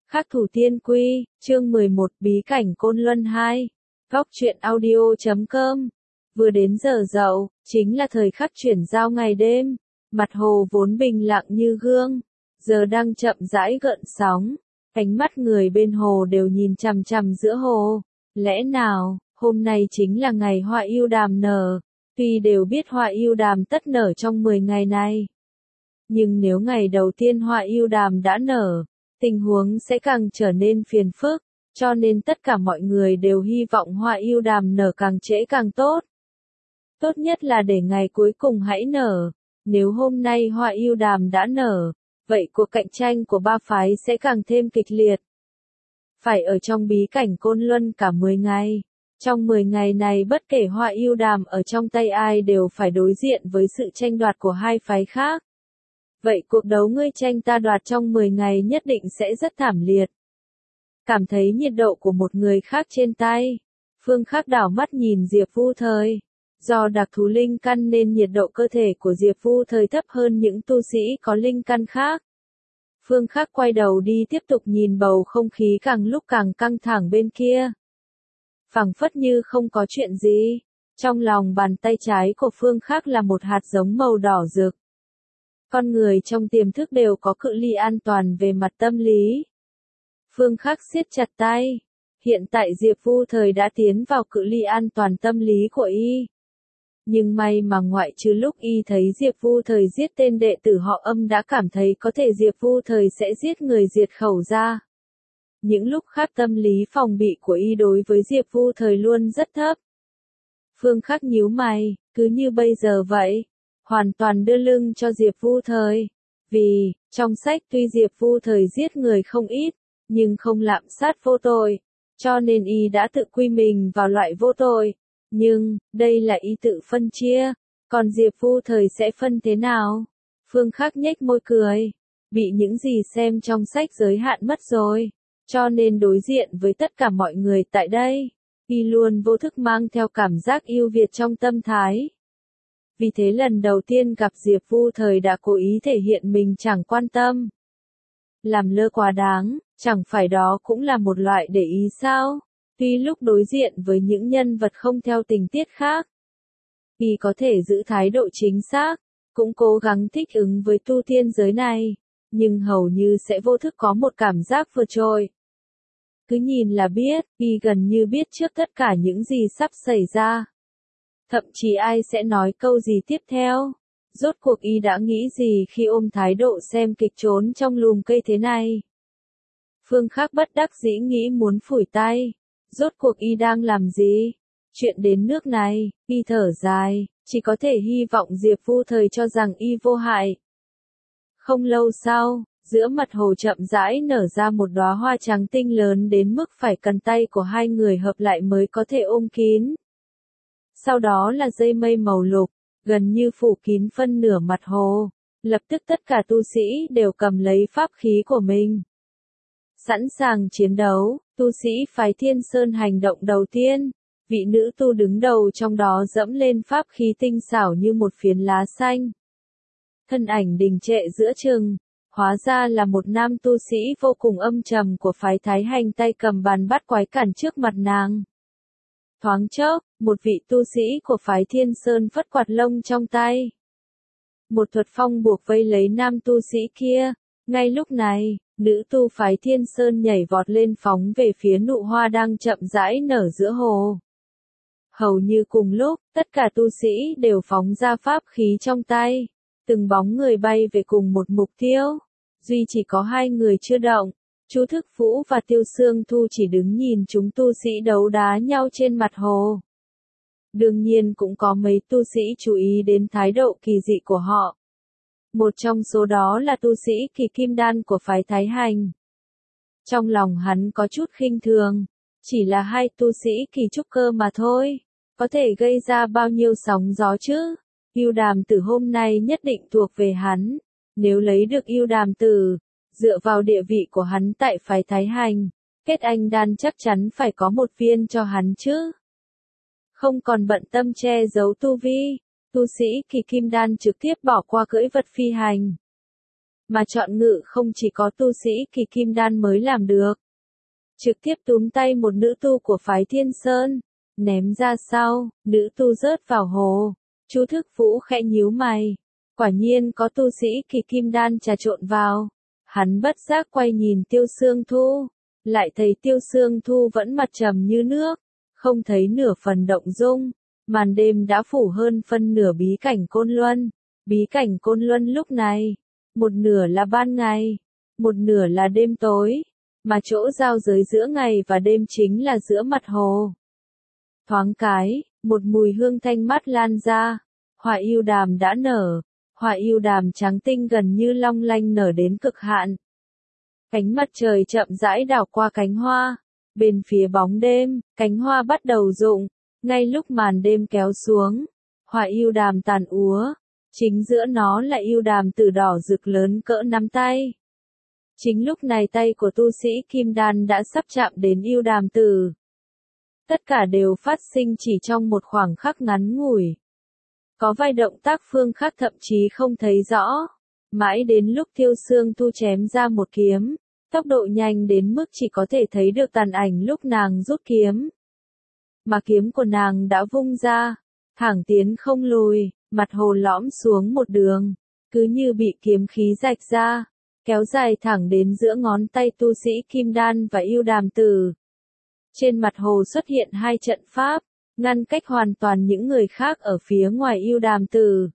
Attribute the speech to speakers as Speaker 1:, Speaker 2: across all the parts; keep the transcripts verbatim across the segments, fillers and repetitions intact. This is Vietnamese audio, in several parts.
Speaker 1: Khắc thủ tiên quy, chương mười một bí cảnh Côn Luân hai. Góc truyện audio chấm com. Vừa đến giờ dậu, chính là thời khắc chuyển giao ngày đêm. Mặt hồ vốn bình lặng như gương, giờ đang chậm rãi gợn sóng. Ánh mắt người bên hồ đều nhìn chằm chằm giữa hồ. Lẽ nào, hôm nay chính là ngày hoa yêu đàm nở. Tuy đều biết hoa yêu đàm tất nở trong mười ngày này. Nhưng nếu ngày đầu tiên hoa yêu đàm đã nở, tình huống sẽ càng trở nên phiền phức, cho nên tất cả mọi người đều hy vọng hoa yêu đàm nở càng trễ càng tốt. Tốt nhất là để ngày cuối cùng hãy nở. Nếu hôm nay hoa yêu đàm đã nở, vậy cuộc cạnh tranh của ba phái sẽ càng thêm kịch liệt. Phải ở trong bí cảnh Côn Luân cả mười ngày. Trong mười ngày này bất kể hoa yêu đàm ở trong tay ai đều phải đối diện với sự tranh đoạt của hai phái khác. Vậy cuộc đấu ngươi tranh ta đoạt trong mười ngày nhất định sẽ rất thảm liệt. Cảm thấy nhiệt độ của một người khác trên tay. Phương Khắc đảo mắt nhìn Diệp Vu Thời. Do đặc thú linh căn nên nhiệt độ cơ thể của Diệp Vu Thời thấp hơn những tu sĩ có linh căn khác. Phương Khắc quay đầu đi tiếp tục nhìn bầu không khí càng lúc càng căng thẳng bên kia. Phảng phất như không có chuyện gì. Trong lòng bàn tay trái của Phương Khắc là một hạt giống màu đỏ rực. Con người trong tiềm thức đều có cự ly an toàn về mặt tâm lý. Phương Khắc siết chặt tay. Hiện tại Diệp Vu Thời đã tiến vào cự ly an toàn tâm lý của y. Nhưng may mà ngoại trừ lúc y thấy Diệp Vu Thời giết tên đệ tử họ Âm đã cảm thấy có thể Diệp Vu Thời sẽ giết người diệt khẩu ra. Những lúc khác tâm lý phòng bị của y đối với Diệp Vu Thời luôn rất thấp. Phương Khắc nhíu mày, cứ như bây giờ vậy. Hoàn toàn đưa lưng cho Diệp Vu Thời. Vì, trong sách tuy Diệp Vu Thời giết người không ít, nhưng không lạm sát vô tội. Cho nên y đã tự quy mình vào loại vô tội. Nhưng, đây là y tự phân chia. Còn Diệp Vu Thời sẽ phân thế nào? Phương Khắc nhếch môi cười. Bị những gì xem trong sách giới hạn mất rồi. Cho nên đối diện với tất cả mọi người tại đây, y luôn vô thức mang theo cảm giác ưu việt trong tâm thái. Vì thế lần đầu tiên gặp Diệp Vu Thời đã cố ý thể hiện mình chẳng quan tâm. Làm lơ quá đáng, chẳng phải đó cũng là một loại để ý sao? Tuy lúc đối diện với những nhân vật không theo tình tiết khác, y có thể giữ thái độ chính xác, cũng cố gắng thích ứng với tu tiên giới này, nhưng hầu như sẽ vô thức có một cảm giác vượt trội. Cứ nhìn là biết, y gần như biết trước tất cả những gì sắp xảy ra. Thậm chí ai sẽ nói câu gì tiếp theo. Rốt cuộc y đã nghĩ gì khi ôm thái độ xem kịch trốn trong lùm cây thế này. Phương Khắc bất đắc dĩ nghĩ muốn phủi tay. Rốt cuộc y đang làm gì? Chuyện đến nước này, y thở dài, chỉ có thể hy vọng Diệp Vu Thời cho rằng y vô hại. Không lâu sau, giữa mặt hồ chậm rãi nở ra một đóa hoa trắng tinh lớn đến mức phải cần tay của hai người hợp lại mới có thể ôm kín. Sau đó là dây mây màu lục, gần như phủ kín phân nửa mặt hồ. Lập tức tất cả tu sĩ đều cầm lấy pháp khí của mình. Sẵn sàng chiến đấu, tu sĩ phái Thiên Sơn hành động đầu tiên. Vị nữ tu đứng đầu trong đó dẫm lên pháp khí tinh xảo như một phiến lá xanh. Thân ảnh đình trệ giữa chừng. Hóa ra là một nam tu sĩ vô cùng âm trầm của phái Thái Hành tay cầm bàn bát quái cản trước mặt nàng. Thoáng chốc, một vị tu sĩ của phái Thiên Sơn phất quạt lông trong tay. Một thuật phong buộc vây lấy nam tu sĩ kia. Ngay lúc này, nữ tu phái Thiên Sơn nhảy vọt lên phóng về phía nụ hoa đang chậm rãi nở giữa hồ. Hầu như cùng lúc, tất cả tu sĩ đều phóng ra pháp khí trong tay. Từng bóng người bay về cùng một mục tiêu. Duy chỉ có hai người chưa động. Chu Thức Vũ và Tiêu Xương Thu chỉ đứng nhìn chúng tu sĩ đấu đá nhau trên mặt hồ. Đương nhiên cũng có mấy tu sĩ chú ý đến thái độ kỳ dị của họ. Một trong số đó là tu sĩ Kỳ Kim Đan của phái Thái Hành. Trong lòng hắn có chút khinh thường. Chỉ là hai tu sĩ kỳ trúc cơ mà thôi. Có thể gây ra bao nhiêu sóng gió chứ? Yêu đàm tử hôm nay nhất định thuộc về hắn. Nếu lấy được yêu đàm tử, dựa vào địa vị của hắn tại phái Thái Hành, kết anh đan chắc chắn phải có một viên cho hắn chứ. Không còn bận tâm che giấu tu vi, tu sĩ Kỳ Kim Đan trực tiếp bỏ qua cưỡi vật phi hành. mà chọn ngự không chỉ có tu sĩ kỳ kim đan mới làm được. Trực tiếp túm tay một nữ tu của phái Thiên Sơn, ném ra sau, nữ tu rớt vào hồ. Chu Thức Vũ khẽ nhíu mày, quả nhiên có tu sĩ kỳ kim đan trà trộn vào. Hắn bất giác quay nhìn Tiêu Sương Thu, lại thấy Tiêu Sương Thu vẫn mặt trầm như nước, không thấy nửa phần động dung. Màn đêm đã phủ hơn phân nửa bí cảnh Côn Luân. Bí cảnh Côn Luân lúc này, một nửa là ban ngày, một nửa là đêm tối, mà chỗ giao giới giữa ngày và đêm chính là giữa mặt hồ. Thoáng cái, một mùi hương thanh mát lan ra, hoa yêu đàm đã nở, hoa yêu đàm trắng tinh gần như long lanh nở đến cực hạn. Cánh mặt trời chậm rãi đảo qua cánh hoa, bên phía bóng đêm, cánh hoa bắt đầu rụng, ngay lúc màn đêm kéo xuống, hoa yêu đàm tàn úa, chính giữa nó là yêu đàm tử đỏ rực lớn cỡ nắm tay. Chính lúc này tay của tu sĩ kim đan đã sắp chạm đến yêu đàm tử. Tất cả đều phát sinh chỉ trong một khoảng khắc ngắn ngủi. Có vài động tác Phương Khắc thậm chí không thấy rõ. Mãi đến lúc Tiêu Sương Thu chém ra một kiếm, tốc độ nhanh đến mức chỉ có thể thấy được tàn ảnh lúc nàng rút kiếm. Mà kiếm của nàng đã vung ra, thẳng tiến không lùi, mặt hồ lõm xuống một đường, cứ như bị kiếm khí rạch ra, kéo dài thẳng đến giữa ngón tay tu sĩ kim đan và yêu đàm tử. Trên mặt hồ xuất hiện hai trận pháp, ngăn cách hoàn toàn những người khác ở phía ngoài yêu đàm tử.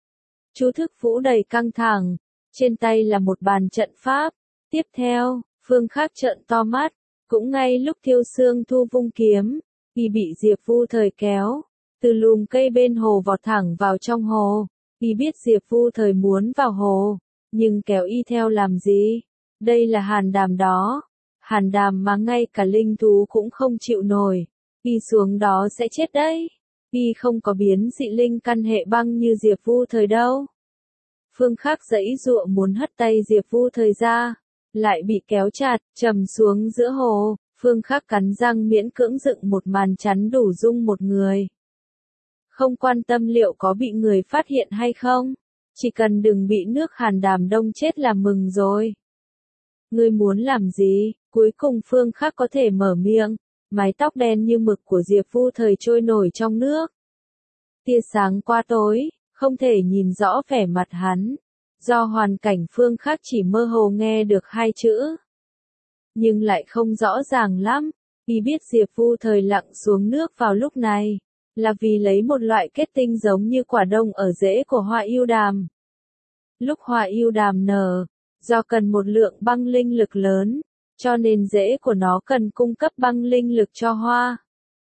Speaker 1: Chu Thức Vũ đầy căng thẳng, trên tay là một bàn trận pháp. Tiếp theo, Phương Khắc trợn to mắt, cũng ngay lúc Tiêu Sương Thu vung kiếm, y bị Diệp Vu Thời kéo, từ lùm cây bên hồ vọt thẳng vào trong hồ. Y biết Diệp Vu Thời muốn vào hồ, nhưng kéo y theo làm gì? Đây là hàn đàm đó. Hàn đàm mà ngay cả linh thú cũng không chịu nổi. Y xuống đó sẽ chết đấy. Y không có biến dị linh căn hệ băng như Diệp Vu Thời đâu. Phương Khắc giãy giụa muốn hất tay Diệp Vu Thời ra, lại bị kéo chặt, trầm xuống giữa hồ. Phương Khắc cắn răng miễn cưỡng dựng một màn chắn đủ dung một người. Không quan tâm liệu có bị người phát hiện hay không, chỉ cần đừng bị nước hàn đàm đông chết là mừng rồi. Ngươi muốn làm gì? Cuối cùng Phương Khắc có thể mở miệng, mái tóc đen như mực của Diệp Vu Thời trôi nổi trong nước. Tia sáng qua tối, không thể nhìn rõ vẻ mặt hắn, do hoàn cảnh Phương Khắc chỉ mơ hồ nghe được hai chữ. Nhưng lại không rõ ràng lắm, vì biết Diệp Vu Thời lặn xuống nước vào lúc này, là vì lấy một loại kết tinh giống như quả đông ở rễ của hoa yêu đàm. Lúc hoa yêu đàm nở, do cần một lượng băng linh lực lớn, cho nên rễ của nó cần cung cấp băng linh lực cho hoa.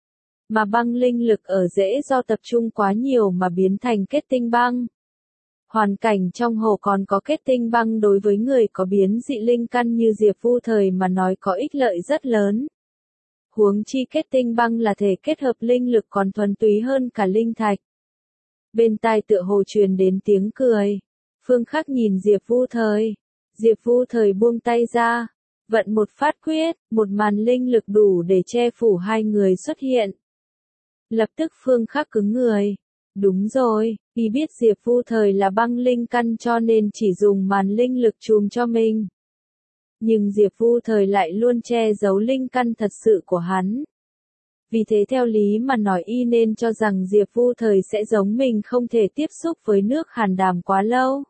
Speaker 1: Mà băng linh lực ở rễ do tập trung quá nhiều mà biến thành kết tinh băng. Hoàn cảnh trong hồ còn có kết tinh băng đối với người có biến dị linh căn như Diệp Vu Thời mà nói có ích lợi rất lớn. Huống chi kết tinh băng là thể kết hợp linh lực còn thuần túy hơn cả linh thạch. Bên tai tựa hồ truyền đến tiếng cười. Phương Khắc nhìn Diệp Vu Thời. Diệp Vu Thời buông tay ra, vận một phát quyết, một màn linh lực đủ để che phủ hai người xuất hiện. Lập tức Phương Khắc cứng người. Đúng rồi, y biết Diệp Vu Thời là băng linh căn cho nên chỉ dùng màn linh lực trùm cho mình. Nhưng Diệp Vu Thời lại luôn che giấu linh căn thật sự của hắn. Vì thế theo lý mà nói y nên cho rằng Diệp Vu Thời sẽ giống mình không thể tiếp xúc với nước hàn đàm quá lâu.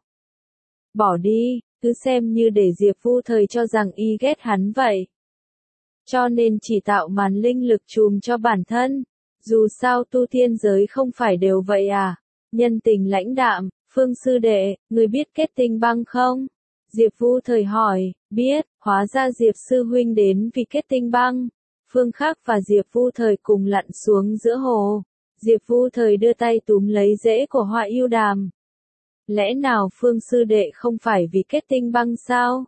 Speaker 1: Bỏ đi, cứ xem như để Diệp Vu Thời cho rằng y ghét hắn vậy. Cho nên chỉ tạo màn linh lực trùm cho bản thân. Dù sao tu tiên giới không phải đều vậy à. Nhân tình lãnh đạm, Phương sư đệ, người biết kết tinh băng không? Diệp Vu Thời hỏi, biết, hóa ra Diệp sư huynh đến vì kết tinh băng. Phương Khắc và Diệp Vu Thời cùng lặn xuống giữa hồ. Diệp Vu Thời đưa tay túm lấy rễ của hoa yêu đàm. Lẽ nào Phương sư đệ không phải vì kết tinh băng sao?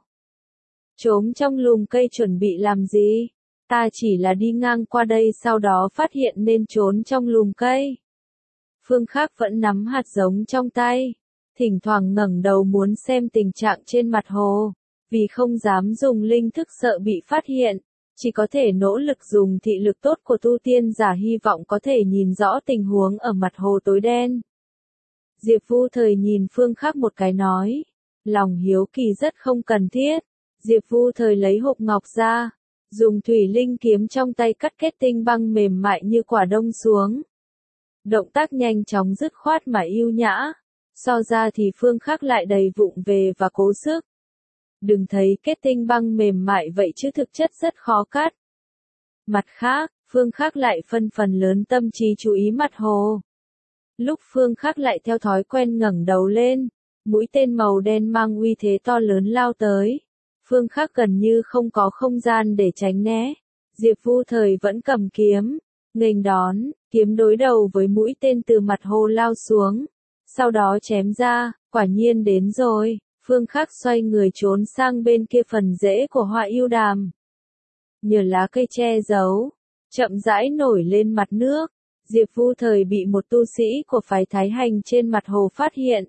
Speaker 1: Trốn trong lùm cây chuẩn bị làm gì? Ta chỉ là đi ngang qua đây sau đó phát hiện nên trốn trong lùm cây. Phương Khắc vẫn nắm hạt giống trong tay, thỉnh thoảng ngẩng đầu muốn xem tình trạng trên mặt hồ, vì không dám dùng linh thức sợ bị phát hiện, chỉ có thể nỗ lực dùng thị lực tốt của tu tiên giả hy vọng có thể nhìn rõ tình huống ở mặt hồ tối đen. Diệp Vu Thời nhìn Phương Khắc một cái nói, Lòng hiếu kỳ rất không cần thiết. Diệp Vu Thời lấy hộp ngọc ra, dùng thủy linh kiếm trong tay cắt kết tinh băng mềm mại như quả đông xuống. Động tác nhanh chóng dứt khoát mà yêu nhã. So ra thì Phương Khắc lại đầy vụng về và cố sức. Đừng thấy kết tinh băng mềm mại vậy chứ thực chất rất khó cắt. Mặt khác, Phương Khắc lại phân phần lớn tâm trí chú ý mặt hồ. Lúc Phương Khắc lại theo thói quen ngẩng đầu lên, mũi tên màu đen mang uy thế to lớn lao tới. Phương Khắc gần như không có không gian để tránh né. Diệp Vu Thời vẫn cầm kiếm, nghênh đón, kiếm đối đầu với mũi tên từ mặt hồ lao xuống. Sau đó chém ra, quả nhiên đến rồi. Phương Khắc xoay người trốn sang bên kia phần rễ của Họa Yêu Đàm. Nhờ lá cây che giấu, chậm rãi nổi lên mặt nước. Diệp Vu Thời bị một tu sĩ của phái Thái Hành trên mặt hồ phát hiện.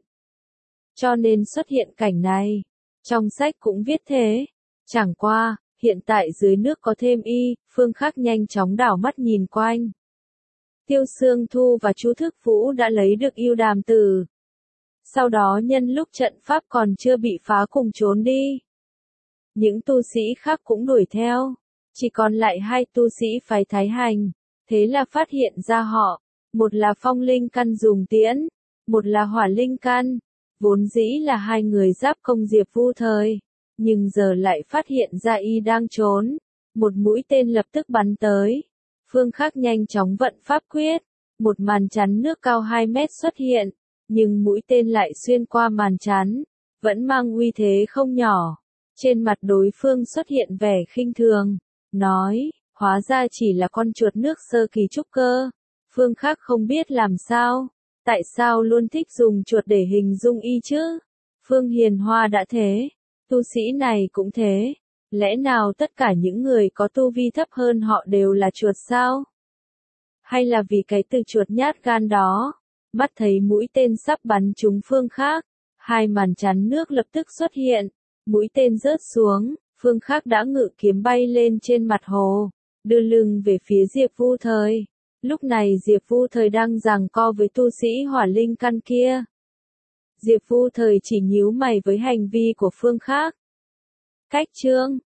Speaker 1: Cho nên xuất hiện cảnh này. Trong sách cũng viết thế. Chẳng qua, hiện tại dưới nước có thêm y, Phương Khắc nhanh chóng đảo mắt nhìn quanh. Tiêu Sương Thu và Chu Thức Vũ đã lấy được Yêu Đàm Tử. Sau đó nhân lúc trận pháp còn chưa bị phá cùng trốn đi. Những tu sĩ khác cũng đuổi theo. Chỉ còn lại hai tu sĩ phái Thái Hành. Thế là phát hiện ra họ. Một là Phong Linh Căn dùng tiễn. Một là Hỏa Linh Căn. Vốn dĩ là hai người giáp công Diệp Vu Thời. Nhưng giờ lại phát hiện ra y đang trốn. Một mũi tên lập tức bắn tới. Phương Khắc nhanh chóng vận pháp quyết. Một màn chắn nước cao hai mét xuất hiện. Nhưng mũi tên lại xuyên qua màn chắn. Vẫn mang uy thế không nhỏ. Trên mặt đối phương xuất hiện vẻ khinh thường. Nói, hóa ra chỉ là con chuột nước sơ kỳ trúc cơ. Phương Khắc không biết làm sao. Tại sao luôn thích dùng chuột để hình dung y chứ? Phương Hiền Hoa đã thế. Tu sĩ này cũng thế. Lẽ nào tất cả những người có tu vi thấp hơn họ đều là chuột sao? Hay là vì cái từ chuột nhát gan đó? Mắt thấy mũi tên sắp bắn trúng Phương Khắc. Hai màn chắn nước lập tức xuất hiện. Mũi tên rớt xuống. Phương Khắc đã ngự kiếm bay lên trên mặt hồ. Đưa lưng về phía Diệp Vu Thời. Lúc này Diệp Vu Thời đang giằng co với tu sĩ Hỏa Linh Căn kia. Diệp Vu Thời chỉ nhíu mày với hành vi của Phương Khắc. Cách chương